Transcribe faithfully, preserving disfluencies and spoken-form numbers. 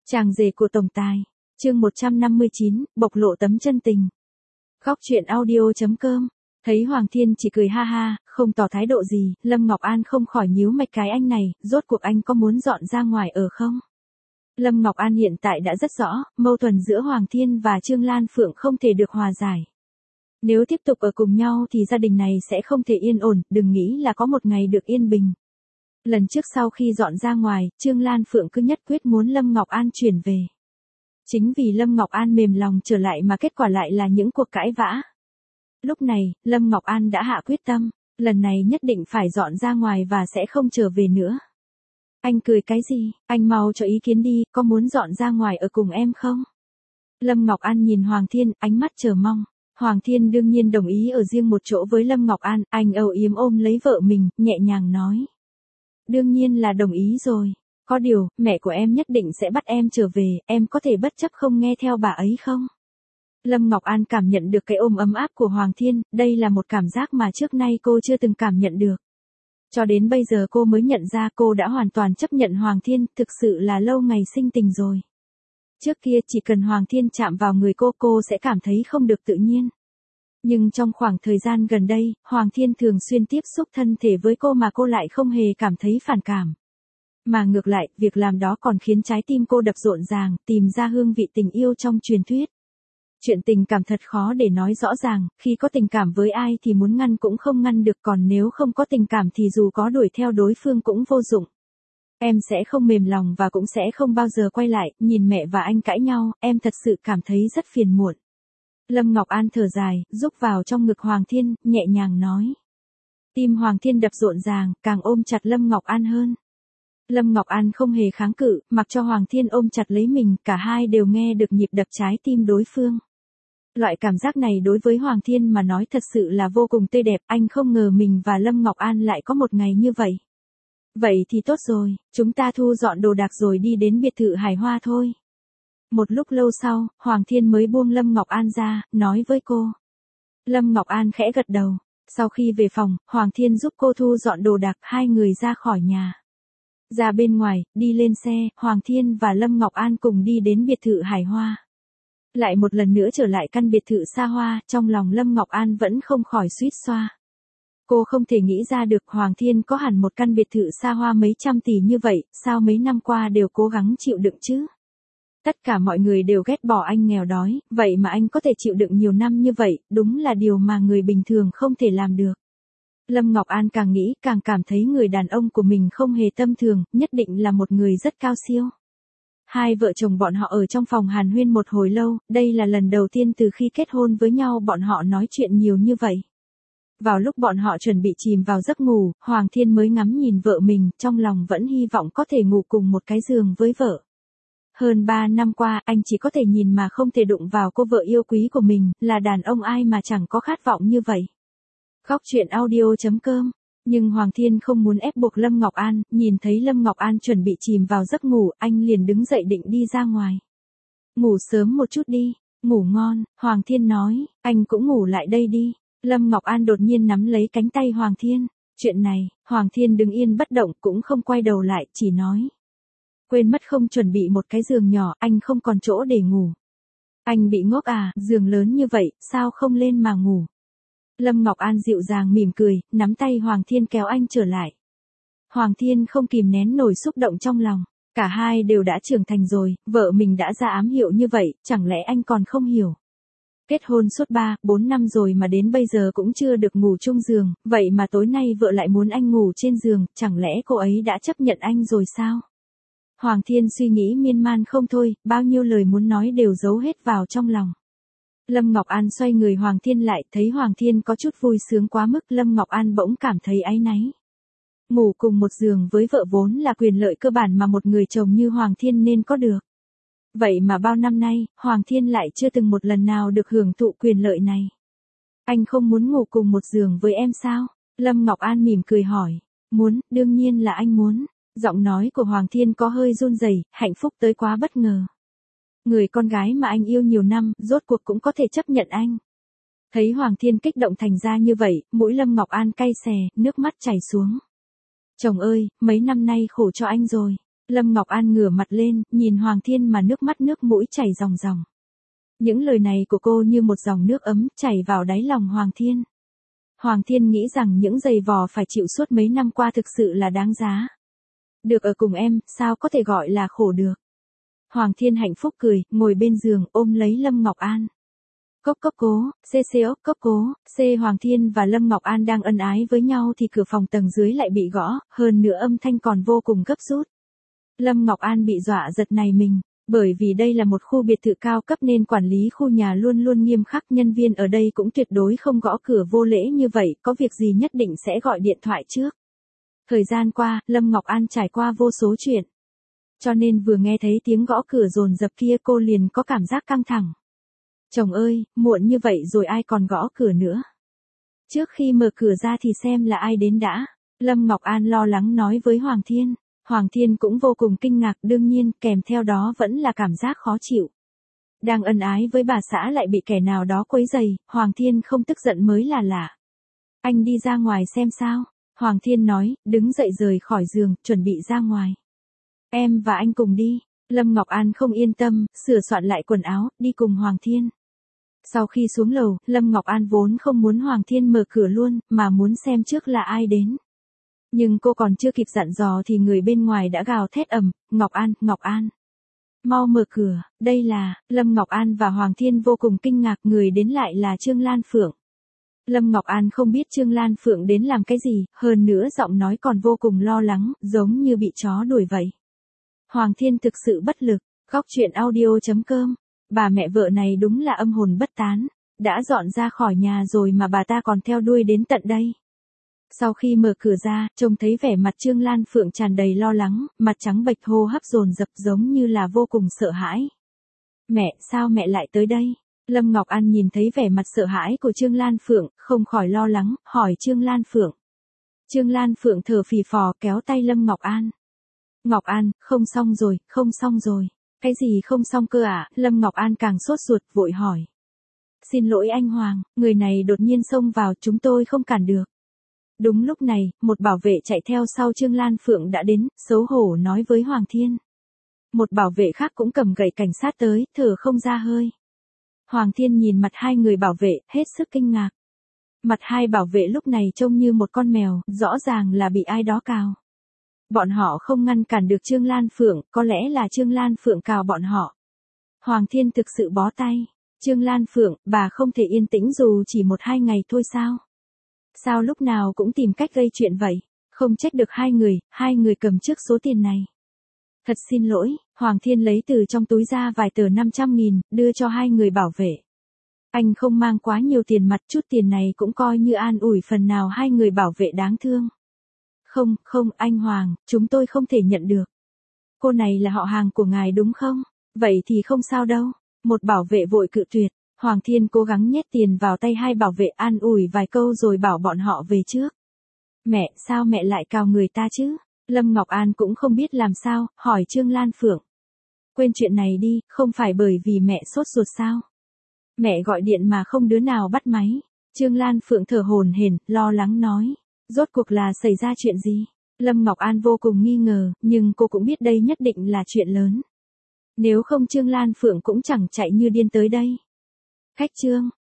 Chàng rể của tổng tài. Chương một trăm năm mươi chín, bộc lộ tấm chân tình. Góc truyện audio.com. Thấy Hoàng Thiên chỉ cười ha ha, không tỏ thái độ gì, Lâm Ngọc An không khỏi nhíu mạch cái anh này, rốt cuộc anh có muốn dọn ra ngoài ở không? Lâm Ngọc An hiện tại đã rất rõ, mâu thuẫn giữa Hoàng Thiên và Trương Lan Phượng không thể được hòa giải. Nếu tiếp tục ở cùng nhau thì gia đình này sẽ không thể yên ổn, đừng nghĩ là có một ngày được yên bình. Lần trước sau khi dọn ra ngoài, Trương Lan Phượng cứ nhất quyết muốn Lâm Ngọc An chuyển về. Chính vì Lâm Ngọc An mềm lòng trở lại mà kết quả lại là những cuộc cãi vã. Lúc này, Lâm Ngọc An đã hạ quyết tâm, lần này nhất định phải dọn ra ngoài và sẽ không trở về nữa. Anh cười cái gì, anh mau cho ý kiến đi, có muốn dọn ra ngoài ở cùng em không? Lâm Ngọc An nhìn Hoàng Thiên, ánh mắt chờ mong. Hoàng Thiên đương nhiên đồng ý ở riêng một chỗ với Lâm Ngọc An, anh âu yếm ôm lấy vợ mình, nhẹ nhàng nói. Đương nhiên là đồng ý rồi. Có điều, mẹ của em nhất định sẽ bắt em trở về, em có thể bất chấp không nghe theo bà ấy không? Lâm Ngọc An cảm nhận được cái ôm ấm áp của Hoàng Thiên, đây là một cảm giác mà trước nay cô chưa từng cảm nhận được. Cho đến bây giờ cô mới nhận ra cô đã hoàn toàn chấp nhận Hoàng Thiên, thực sự là lâu ngày sinh tình rồi. Trước kia chỉ cần Hoàng Thiên chạm vào người cô, cô sẽ cảm thấy không được tự nhiên. Nhưng trong khoảng thời gian gần đây, Hoàng Thiên thường xuyên tiếp xúc thân thể với cô mà cô lại không hề cảm thấy phản cảm. Mà ngược lại, việc làm đó còn khiến trái tim cô đập rộn ràng, tìm ra hương vị tình yêu trong truyền thuyết. Chuyện tình cảm thật khó để nói rõ ràng, khi có tình cảm với ai thì muốn ngăn cũng không ngăn được, còn nếu không có tình cảm thì dù có đuổi theo đối phương cũng vô dụng. Em sẽ không mềm lòng và cũng sẽ không bao giờ quay lại, nhìn mẹ và anh cãi nhau, em thật sự cảm thấy rất phiền muộn. Lâm Ngọc An thở dài, rúc vào trong ngực Hoàng Thiên, nhẹ nhàng nói. Tim Hoàng Thiên đập rộn ràng, càng ôm chặt Lâm Ngọc An hơn. Lâm Ngọc An không hề kháng cự, mặc cho Hoàng Thiên ôm chặt lấy mình, cả hai đều nghe được nhịp đập trái tim đối phương. Loại cảm giác này đối với Hoàng Thiên mà nói thật sự là vô cùng tươi đẹp, anh không ngờ mình và Lâm Ngọc An lại có một ngày như vậy. Vậy thì tốt rồi, chúng ta thu dọn đồ đạc rồi đi đến biệt thự Hải Hoa thôi. Một lúc lâu sau, Hoàng Thiên mới buông Lâm Ngọc An ra, nói với cô. Lâm Ngọc An khẽ gật đầu. Sau khi về phòng, Hoàng Thiên giúp cô thu dọn đồ đạc, hai người ra khỏi nhà. Ra bên ngoài, đi lên xe, Hoàng Thiên và Lâm Ngọc An cùng đi đến biệt thự Hải Hoa. Lại một lần nữa trở lại căn biệt thự xa hoa, trong lòng Lâm Ngọc An vẫn không khỏi suýt xoa. Cô không thể nghĩ ra được Hoàng Thiên có hẳn một căn biệt thự xa hoa mấy trăm tỷ như vậy, sao mấy năm qua đều cố gắng chịu đựng chứ? Tất cả mọi người đều ghét bỏ anh nghèo đói, vậy mà anh có thể chịu đựng nhiều năm như vậy, đúng là điều mà người bình thường không thể làm được. Lâm Ngọc An càng nghĩ càng cảm thấy người đàn ông của mình không hề tầm thường, nhất định là một người rất cao siêu. Hai vợ chồng bọn họ ở trong phòng hàn huyên một hồi lâu, đây là lần đầu tiên từ khi kết hôn với nhau bọn họ nói chuyện nhiều như vậy. Vào lúc bọn họ chuẩn bị chìm vào giấc ngủ, Hoàng Thiên mới ngắm nhìn vợ mình, trong lòng vẫn hy vọng có thể ngủ cùng một cái giường với vợ. Hơn ba năm qua, anh chỉ có thể nhìn mà không thể đụng vào cô vợ yêu quý của mình, là đàn ông ai mà chẳng có khát vọng như vậy. Góc truyện audio.com. Nhưng Hoàng Thiên không muốn ép buộc Lâm Ngọc An, nhìn thấy Lâm Ngọc An chuẩn bị chìm vào giấc ngủ, anh liền đứng dậy định đi ra ngoài. Ngủ sớm một chút đi, ngủ ngon, Hoàng Thiên nói, anh cũng ngủ lại đây đi. Lâm Ngọc An đột nhiên nắm lấy cánh tay Hoàng Thiên. Chuyện này, Hoàng Thiên đứng yên bất động, cũng không quay đầu lại, chỉ nói. Quên mất không chuẩn bị một cái giường nhỏ, anh không còn chỗ để ngủ. Anh bị ngốc à, giường lớn như vậy, sao không lên mà ngủ? Lâm Ngọc An dịu dàng mỉm cười, nắm tay Hoàng Thiên kéo anh trở lại. Hoàng Thiên không kìm nén nổi xúc động trong lòng, cả hai đều đã trưởng thành rồi, vợ mình đã ra ám hiệu như vậy, chẳng lẽ anh còn không hiểu. Kết hôn suốt ba, bốn năm rồi mà đến bây giờ cũng chưa được ngủ chung giường, vậy mà tối nay vợ lại muốn anh ngủ trên giường, chẳng lẽ cô ấy đã chấp nhận anh rồi sao? Hoàng Thiên suy nghĩ miên man không thôi, bao nhiêu lời muốn nói đều giấu hết vào trong lòng. Lâm Ngọc An xoay người Hoàng Thiên lại, thấy Hoàng Thiên có chút vui sướng quá mức, Lâm Ngọc An bỗng cảm thấy áy náy. Ngủ cùng một giường với vợ vốn là quyền lợi cơ bản mà một người chồng như Hoàng Thiên nên có được. Vậy mà bao năm nay, Hoàng Thiên lại chưa từng một lần nào được hưởng thụ quyền lợi này. Anh không muốn ngủ cùng một giường với em sao? Lâm Ngọc An mỉm cười hỏi. Muốn, đương nhiên là anh muốn. Giọng nói của Hoàng Thiên có hơi run rẩy, hạnh phúc tới quá bất ngờ. Người con gái mà anh yêu nhiều năm, rốt cuộc cũng có thể chấp nhận anh. Thấy Hoàng Thiên kích động thành ra như vậy, mũi Lâm Ngọc An cay xè, nước mắt chảy xuống. Chồng ơi, mấy năm nay khổ cho anh rồi. Lâm Ngọc An ngửa mặt lên, nhìn Hoàng Thiên mà nước mắt nước mũi chảy ròng ròng. Những lời này của cô như một dòng nước ấm chảy vào đáy lòng Hoàng Thiên. Hoàng Thiên nghĩ rằng những giày vò phải chịu suốt mấy năm qua thực sự là đáng giá. Được ở cùng em, sao có thể gọi là khổ được. Hoàng Thiên hạnh phúc cười, ngồi bên giường, ôm lấy Lâm Ngọc An. Cốc cốc cố, xê xê ốc cốc cố, xê Hoàng Thiên và Lâm Ngọc An đang ân ái với nhau thì cửa phòng tầng dưới lại bị gõ, hơn nữa âm thanh còn vô cùng gấp rút. Lâm Ngọc An bị dọa giật nảy mình, bởi vì đây là một khu biệt thự cao cấp nên quản lý khu nhà luôn luôn nghiêm khắc, nhân viên ở đây cũng tuyệt đối không gõ cửa vô lễ như vậy, có việc gì nhất định sẽ gọi điện thoại trước. Thời gian qua, Lâm Ngọc An trải qua vô số chuyện. Cho nên vừa nghe thấy tiếng gõ cửa dồn dập kia cô liền có cảm giác căng thẳng. Chồng ơi, muộn như vậy rồi ai còn gõ cửa nữa. Trước khi mở cửa ra thì xem là ai đến đã. Lâm Ngọc An lo lắng nói với Hoàng Thiên. Hoàng Thiên cũng vô cùng kinh ngạc, đương nhiên kèm theo đó vẫn là cảm giác khó chịu. Đang ân ái với bà xã lại bị kẻ nào đó quấy rầy, Hoàng Thiên không tức giận mới là lạ. Anh đi ra ngoài xem sao. Hoàng Thiên nói, đứng dậy rời khỏi giường, chuẩn bị ra ngoài. Em và anh cùng đi. Lâm Ngọc An không yên tâm, sửa soạn lại quần áo, đi cùng Hoàng Thiên. Sau khi xuống lầu, Lâm Ngọc An vốn không muốn Hoàng Thiên mở cửa luôn, mà muốn xem trước là ai đến. Nhưng cô còn chưa kịp dặn dò thì người bên ngoài đã gào thét ầm, Ngọc An, Ngọc An. Mau mở cửa, đây là, Lâm Ngọc An và Hoàng Thiên vô cùng kinh ngạc, người đến lại là Trương Lan Phượng. Lâm Ngọc An không biết Trương Lan Phượng đến làm cái gì, hơn nữa giọng nói còn vô cùng lo lắng, giống như bị chó đuổi vậy. Hoàng Thiên thực sự bất lực, góc truyện audio chấm com, bà mẹ vợ này đúng là âm hồn bất tán, đã dọn ra khỏi nhà rồi mà bà ta còn theo đuôi đến tận đây. Sau khi mở cửa ra, trông thấy vẻ mặt Trương Lan Phượng tràn đầy lo lắng, mặt trắng bệch hô hấp dồn dập giống như là vô cùng sợ hãi. Mẹ, sao mẹ lại tới đây? Lâm Ngọc An nhìn thấy vẻ mặt sợ hãi của Trương Lan Phượng, không khỏi lo lắng, hỏi Trương Lan Phượng. Trương Lan Phượng thở phì phò kéo tay Lâm Ngọc An. Ngọc An, không xong rồi, không xong rồi. Cái gì không xong cơ à? Lâm Ngọc An càng sốt ruột vội hỏi. Xin lỗi anh Hoàng, người này đột nhiên xông vào, chúng tôi không cản được. Đúng lúc này, một bảo vệ chạy theo sau Trương Lan Phượng đã đến, xấu hổ nói với Hoàng Thiên. Một bảo vệ khác cũng cầm gậy cảnh sát tới, thở không ra hơi. Hoàng Thiên nhìn mặt hai người bảo vệ, hết sức kinh ngạc. Mặt hai bảo vệ lúc này trông như một con mèo, rõ ràng là bị ai đó cào. Bọn họ không ngăn cản được Trương Lan Phượng, có lẽ là Trương Lan Phượng cào bọn họ. Hoàng Thiên thực sự bó tay. Trương Lan Phượng, bà không thể yên tĩnh dù chỉ một hai ngày thôi sao? Sao lúc nào cũng tìm cách gây chuyện vậy? Không trách được hai người, hai người cầm trước số tiền này. Thật xin lỗi, Hoàng Thiên lấy từ trong túi ra vài tờ năm trăm nghìn, đưa cho hai người bảo vệ. Anh không mang quá nhiều tiền mặt, chút tiền này cũng coi như an ủi phần nào hai người bảo vệ đáng thương. Không, không, anh Hoàng, chúng tôi không thể nhận được. Cô này là họ hàng của ngài đúng không? Vậy thì không sao đâu. Một bảo vệ vội cự tuyệt. Hoàng Thiên cố gắng nhét tiền vào tay hai bảo vệ an ủi vài câu rồi bảo bọn họ về trước. Mẹ, sao mẹ lại cào người ta chứ? Lâm Ngọc An cũng không biết làm sao, hỏi Trương Lan Phượng. Quên chuyện này đi, không phải bởi vì mẹ sốt ruột sao? Mẹ gọi điện mà không đứa nào bắt máy. Trương Lan Phượng thở hổn hển, lo lắng nói. Rốt cuộc là xảy ra chuyện gì? Lâm Ngọc An vô cùng nghi ngờ, nhưng cô cũng biết đây nhất định là chuyện lớn. Nếu không Trương Lan Phượng cũng chẳng chạy như điên tới đây. Khách Trương,